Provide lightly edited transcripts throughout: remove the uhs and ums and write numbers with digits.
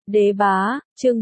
Đế bá, chương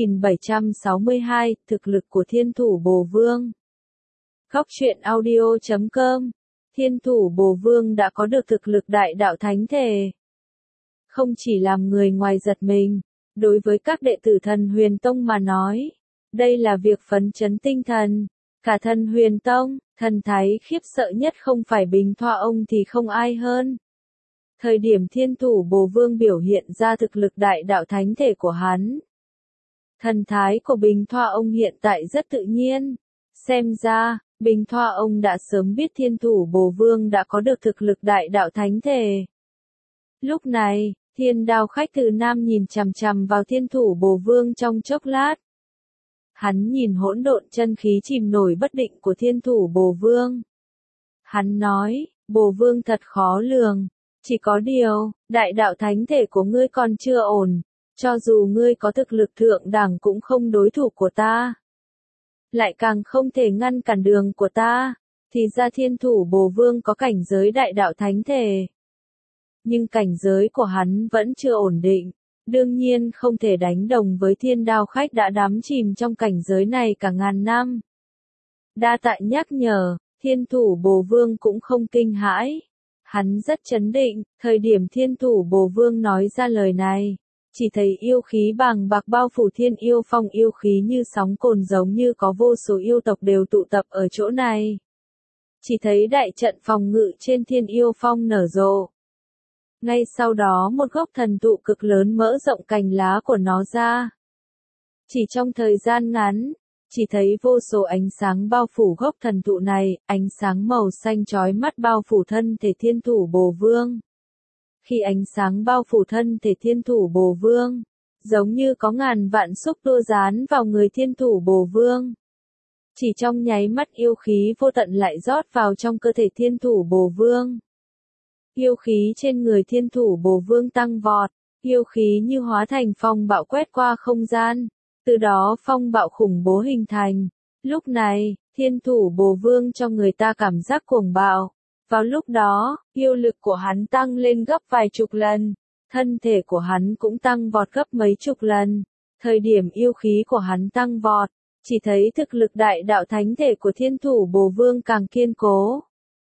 4762, thực lực của thiên thủ Bồ Vương. Góc truyện audio.com. Thiên thủ Bồ Vương đã có được thực lực đại đạo thánh thể. Không chỉ làm người ngoài giật mình, đối với các đệ tử Thần Huyền Tông mà nói, đây là việc phấn chấn tinh thần. Cả Thần Huyền Tông, thần thái khiếp sợ nhất không phải Bình Thoa ông thì không ai hơn. Thời điểm thiên thủ Bồ Vương biểu hiện ra thực lực đại đạo thánh thể của hắn. Thần thái của Bình Thoa ông hiện tại rất tự nhiên. Xem ra, Bình Thoa ông đã sớm biết thiên thủ Bồ Vương đã có được thực lực đại đạo thánh thể. Lúc này, Thiên Đao Khách từ Nam nhìn chằm chằm vào thiên thủ Bồ Vương trong chốc lát. Hắn nhìn hỗn độn chân khí chìm nổi bất định của thiên thủ Bồ Vương. Hắn nói, Bồ Vương thật khó lường. Chỉ có điều, đại đạo thánh thể của ngươi còn chưa ổn, cho dù ngươi có thực lực thượng đẳng cũng không đối thủ của ta. Lại càng không thể ngăn cản đường của ta, thì ra thiên thủ Bồ Vương có cảnh giới đại đạo thánh thể. Nhưng cảnh giới của hắn vẫn chưa ổn định, đương nhiên không thể đánh đồng với Thiên Đao Khách đã đắm chìm trong cảnh giới này cả ngàn năm. Đa tạ nhắc nhở, thiên thủ Bồ Vương cũng không kinh hãi. Hắn rất chấn định, thời điểm thiên thủ Bồ Vương nói ra lời này, chỉ thấy yêu khí bàng bạc bao phủ Thiên Yêu Phong, yêu khí như sóng cồn giống như có vô số yêu tộc đều tụ tập ở chỗ này. Chỉ thấy đại trận phòng ngự trên Thiên Yêu Phong nở rộ. Ngay sau đó một gốc thần thụ cực lớn mở rộng cành lá của nó ra. Chỉ trong thời gian ngắn, chỉ thấy vô số ánh sáng bao phủ gốc thần thụ này, ánh sáng màu xanh chói mắt bao phủ thân thể thiên thủ Bồ Vương. Khi ánh sáng bao phủ thân thể thiên thủ Bồ Vương, giống như có ngàn vạn xúc tua dán vào người thiên thủ Bồ Vương. Chỉ trong nháy mắt yêu khí vô tận lại rót vào trong cơ thể thiên thủ Bồ Vương. Yêu khí trên người thiên thủ Bồ Vương tăng vọt, yêu khí như hóa thành phong bạo quét qua không gian. Từ đó phong bạo khủng bố hình thành. Lúc này, thiên thủ Bồ Vương cho người ta cảm giác cuồng bạo. Vào lúc đó, yêu lực của hắn tăng lên gấp vài chục lần. Thân thể của hắn cũng tăng vọt gấp mấy chục lần. Thời điểm yêu khí của hắn tăng vọt, chỉ thấy thực lực đại đạo thánh thể của thiên thủ Bồ Vương càng kiên cố.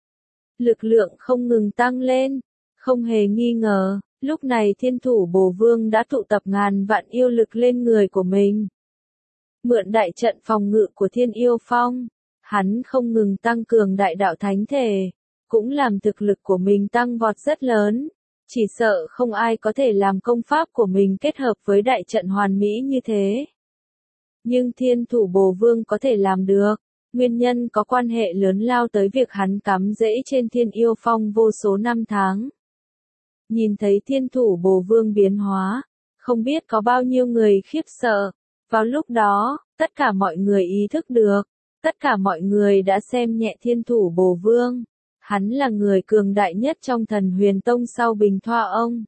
Lực lượng không ngừng tăng lên. Không hề nghi ngờ. Lúc này thiên thủ Bồ Vương đã tụ tập ngàn vạn yêu lực lên người của mình. Mượn đại trận phòng ngự của Thiên Yêu Phong, hắn không ngừng tăng cường đại đạo thánh thể, cũng làm thực lực của mình tăng vọt rất lớn. Chỉ sợ không ai có thể làm công pháp của mình kết hợp với đại trận hoàn mỹ như thế. Nhưng thiên thủ Bồ Vương có thể làm được, nguyên nhân có quan hệ lớn lao tới việc hắn cắm rễ trên Thiên Yêu Phong vô số năm tháng. Nhìn thấy thiên thủ Bồ Vương biến hóa, không biết có bao nhiêu người khiếp sợ. Vào lúc đó, tất cả mọi người ý thức được, tất cả mọi người đã xem nhẹ thiên thủ Bồ Vương. Hắn là người cường đại nhất trong Thần Huyền Tông sau Bình Thoa ông.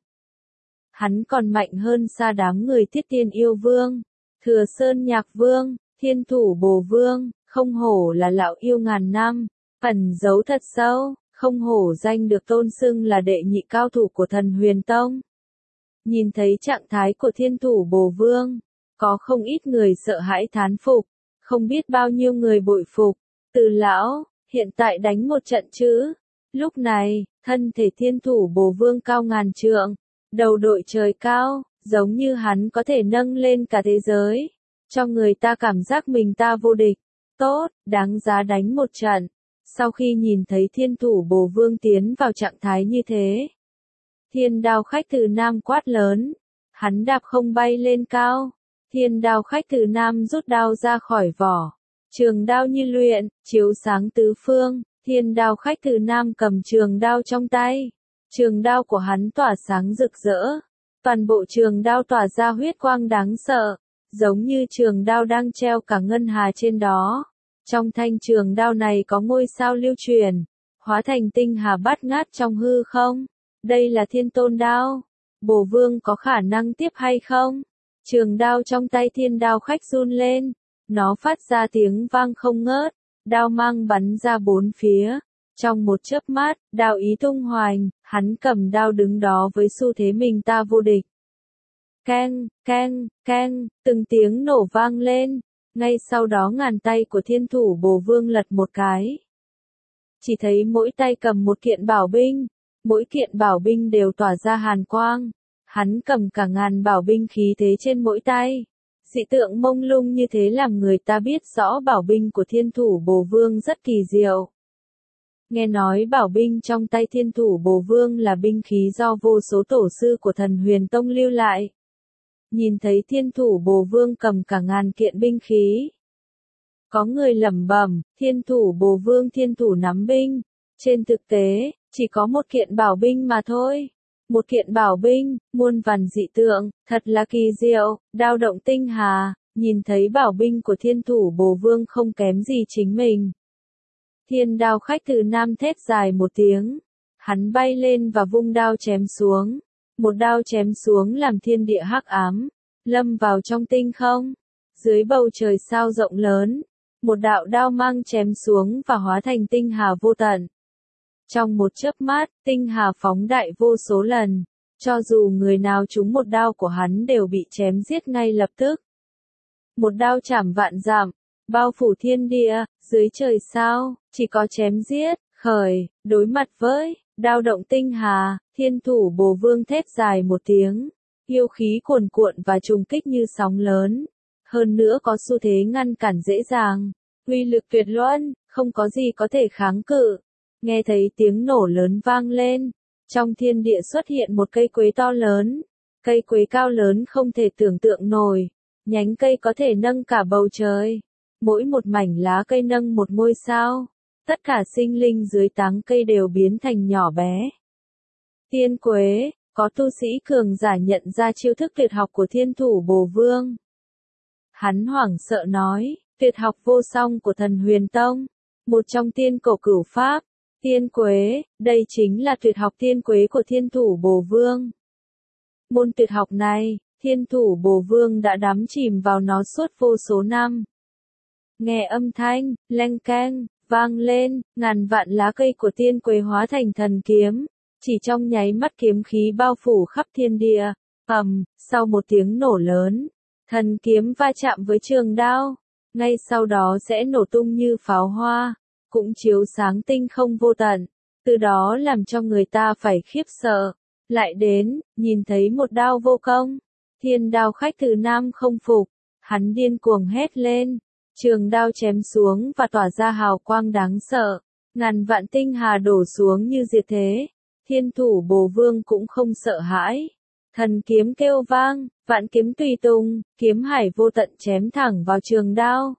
Hắn còn mạnh hơn xa đám người Thiết Tiên Yêu Vương, Thừa Sơn Nhạc Vương, thiên thủ Bồ Vương, không hổ là lão yêu ngàn năm, ẩn giấu thật sâu. Không hổ danh được tôn xưng là đệ nhị cao thủ của Thần Huyền Tông. Nhìn thấy trạng thái của thiên thủ Bồ Vương, có không ít người sợ hãi thán phục, không biết bao nhiêu người bội phục. Từ lão, hiện tại đánh một trận chứ. Lúc này, thân thể thiên thủ Bồ Vương cao ngàn trượng, đầu đội trời cao, giống như hắn có thể nâng lên cả thế giới, cho người ta cảm giác mình ta vô địch. Tốt, đáng giá đánh một trận. Sau khi nhìn thấy thiên thủ Bồ Vương tiến vào trạng thái như thế, Thiên Đao Khách từ Nam quát lớn, hắn đạp không bay lên cao. Thiên Đao Khách từ Nam rút đao ra khỏi vỏ, trường đao như luyện, chiếu sáng tứ phương. Thiên Đao Khách từ Nam cầm trường đao trong tay, trường đao của hắn tỏa sáng rực rỡ, toàn bộ trường đao tỏa ra huyết quang đáng sợ, giống như trường đao đang treo cả ngân hà trên đó. Trong thanh trường đao này có ngôi sao lưu truyền, hóa thành tinh hà bát ngát trong hư không. Đây là Thiên Tôn đao. Bồ Vương có khả năng tiếp hay không? Trường đao trong tay Thiên Đao Khách run lên, nó phát ra tiếng vang không ngớt, đao mang bắn ra bốn phía. Trong một chớp mắt, đao ý tung hoành, hắn cầm đao đứng đó với xu thế mình ta vô địch. Keng, keng, keng, từng tiếng nổ vang lên. Ngay sau đó ngàn tay của thiên thủ bồ vương lật một cái. Chỉ thấy mỗi tay cầm một kiện bảo binh, mỗi kiện bảo binh đều tỏa ra hàn quang. Hắn cầm cả ngàn bảo binh khí thế trên mỗi tay. Dị tượng mông lung như thế làm người ta biết rõ bảo binh của thiên thủ bồ vương rất kỳ diệu. Nghe nói bảo binh trong tay thiên thủ bồ vương là binh khí do vô số tổ sư của thần huyền tông lưu lại. Nhìn thấy thiên thủ bồ vương cầm cả ngàn kiện binh khí. Có người lẩm bẩm, thiên thủ bồ vương thiên thủ nắm binh. Trên thực tế, chỉ có một kiện bảo binh mà thôi. Một kiện bảo binh, muôn vàn dị tượng, thật là kỳ diệu, đao động tinh hà, nhìn thấy bảo binh của thiên thủ bồ vương không kém gì chính mình. Thiên đao khách từ nam thét dài một tiếng, hắn bay lên và vung đao chém xuống. Một đao chém xuống làm thiên địa hắc ám, lâm vào trong tinh không. Dưới bầu trời sao rộng lớn, một đạo đao mang chém xuống và hóa thành tinh hà vô tận. Trong một chớp mắt, tinh hà phóng đại vô số lần, cho dù người nào trúng một đao của hắn đều bị chém giết ngay lập tức. Một đao chảm vạn dặm, bao phủ thiên địa, dưới trời sao, chỉ có chém giết, khởi, đối mặt với, đao động tinh hà, thiên thủ bồ vương thét dài một tiếng, yêu khí cuồn cuộn và trùng kích như sóng lớn. Hơn nữa có xu thế ngăn cản dễ dàng, uy lực tuyệt luân, không có gì có thể kháng cự. Nghe thấy tiếng nổ lớn vang lên, trong thiên địa xuất hiện một cây quế to lớn, cây quế cao lớn không thể tưởng tượng nổi, nhánh cây có thể nâng cả bầu trời, mỗi một mảnh lá cây nâng một ngôi sao, tất cả sinh linh dưới tán cây đều biến thành nhỏ bé. Tiên quế, có tu sĩ cường giả nhận ra chiêu thức tuyệt học của thiên thủ bồ vương. Hắn hoảng sợ nói, tuyệt học vô song của thần huyền tông, một trong tiên cổ cửu pháp. Tiên quế, đây chính là tuyệt học tiên quế của thiên thủ bồ vương. Môn tuyệt học này, thiên thủ bồ vương đã đắm chìm vào nó suốt vô số năm. Nghe âm thanh, leng keng, vang lên, ngàn vạn lá cây của tiên quế hóa thành thần kiếm. Chỉ trong nháy mắt kiếm khí bao phủ khắp thiên địa. Sau một tiếng nổ lớn, thần kiếm va chạm với trường đao. Ngay sau đó sẽ nổ tung như pháo hoa. Cũng chiếu sáng tinh không vô tận, từ đó làm cho người ta phải khiếp sợ. Lại đến, nhìn thấy một đao vô công, thiên đao khách từ nam không phục, hắn điên cuồng hét lên, trường đao chém xuống và tỏa ra hào quang đáng sợ, ngàn vạn tinh hà đổ xuống như diệt thế, thiên thủ bồ vương cũng không sợ hãi. Thần kiếm kêu vang, vạn kiếm tùy tung, kiếm hải vô tận chém thẳng vào trường đao,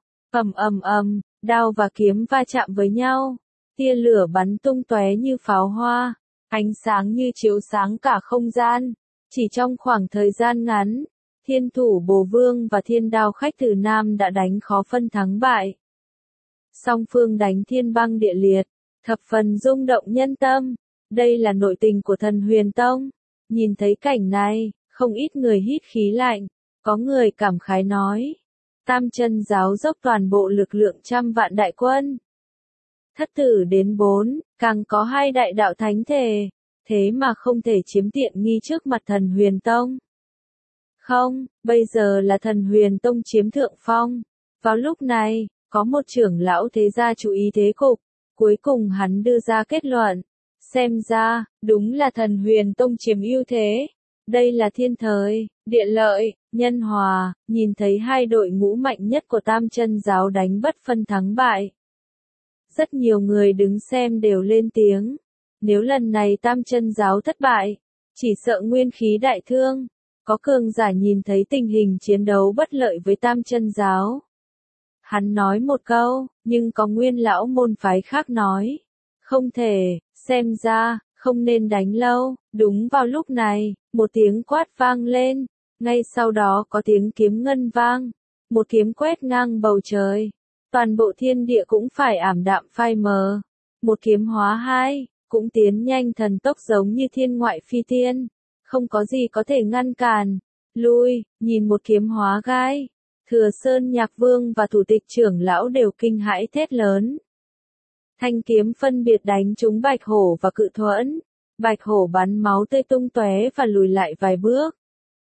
đao và kiếm va chạm với nhau, tia lửa bắn tung tóe như pháo hoa, ánh sáng như chiếu sáng cả không gian. Chỉ trong khoảng thời gian ngắn, thiên thủ bồ vương và thiên đao khách từ nam đã đánh khó phân thắng bại. Song phương đánh thiên băng địa liệt, thập phần rung động nhân tâm. Đây là nội tình của thần huyền tông. Nhìn thấy cảnh này, không ít người hít khí lạnh, có người cảm khái nói. Tam chân giáo dốc toàn bộ lực lượng trăm vạn đại quân. Thất tử đến 4, càng có 2 đại đạo thánh thể, thế mà không thể chiếm tiện nghi trước mặt thần huyền tông. Không, bây giờ là thần huyền tông chiếm thượng phong. Vào lúc này, có một trưởng lão thế gia chú ý thế cục, cuối cùng hắn đưa ra kết luận. Xem ra, đúng là thần huyền tông chiếm ưu thế. Đây là thiên thời, địa lợi, nhân hòa, nhìn thấy hai đội ngũ mạnh nhất của tam chân giáo đánh bất phân thắng bại. Rất nhiều người đứng xem đều lên tiếng. Nếu lần này tam chân giáo thất bại, chỉ sợ nguyên khí đại thương. Có cường giả nhìn thấy tình hình chiến đấu bất lợi với tam chân giáo. Hắn nói một câu, nhưng có nguyên lão môn phái khác nói. Không thể, xem ra, không nên đánh lâu. Đúng vào lúc này, một tiếng quát vang lên. Ngay sau đó có tiếng kiếm ngân vang. Một kiếm quét ngang bầu trời. Toàn bộ thiên địa cũng phải ảm đạm phai mờ. Một kiếm hóa 2, cũng tiến nhanh thần tốc giống như thiên ngoại phi tiên. Không có gì có thể ngăn cản. Lui, nhìn một kiếm hóa gai. Thừa Sơn Nhạc Vương và thủ tịch trưởng lão đều kinh hãi thét lớn. Thanh kiếm phân biệt đánh trúng Bạch Hổ và Cự Thuẫn. Bạch Hổ bắn máu tươi tung tóe và lùi lại vài bước.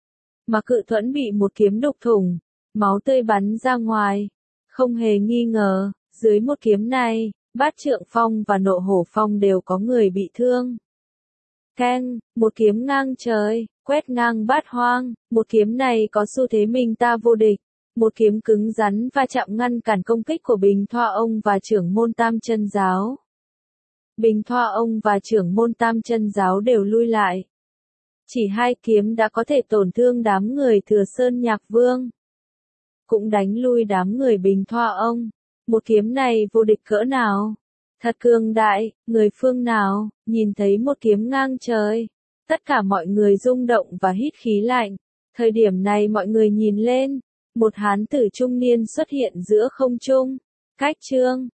mà Cự Thuẫn bị một kiếm đục thủng, máu tươi bắn ra ngoài. Không hề nghi ngờ, dưới một kiếm này, Bát Trượng Phong và Nộ Hổ Phong đều có người bị thương. Keng, một kiếm ngang trời, quét ngang bát hoang, một kiếm này có xu thế mình ta vô địch. Một kiếm cứng rắn va chạm ngăn cản công kích của Bình Thoa Ông và trưởng môn Tam Chân Giáo. Bình Thoa Ông và trưởng môn Tam Chân Giáo đều lui lại. Chỉ hai kiếm đã có thể tổn thương đám người Thừa Sơn Nhạc Vương. Cũng đánh lui đám người Bình Thoa Ông. Một kiếm này vô địch cỡ nào? Thật cường đại, người phương nào, nhìn thấy một kiếm ngang trời. Tất cả mọi người rung động và hít khí lạnh. Thời điểm này mọi người nhìn lên. Một hán tử trung niên xuất hiện giữa không trung. Cách Trương,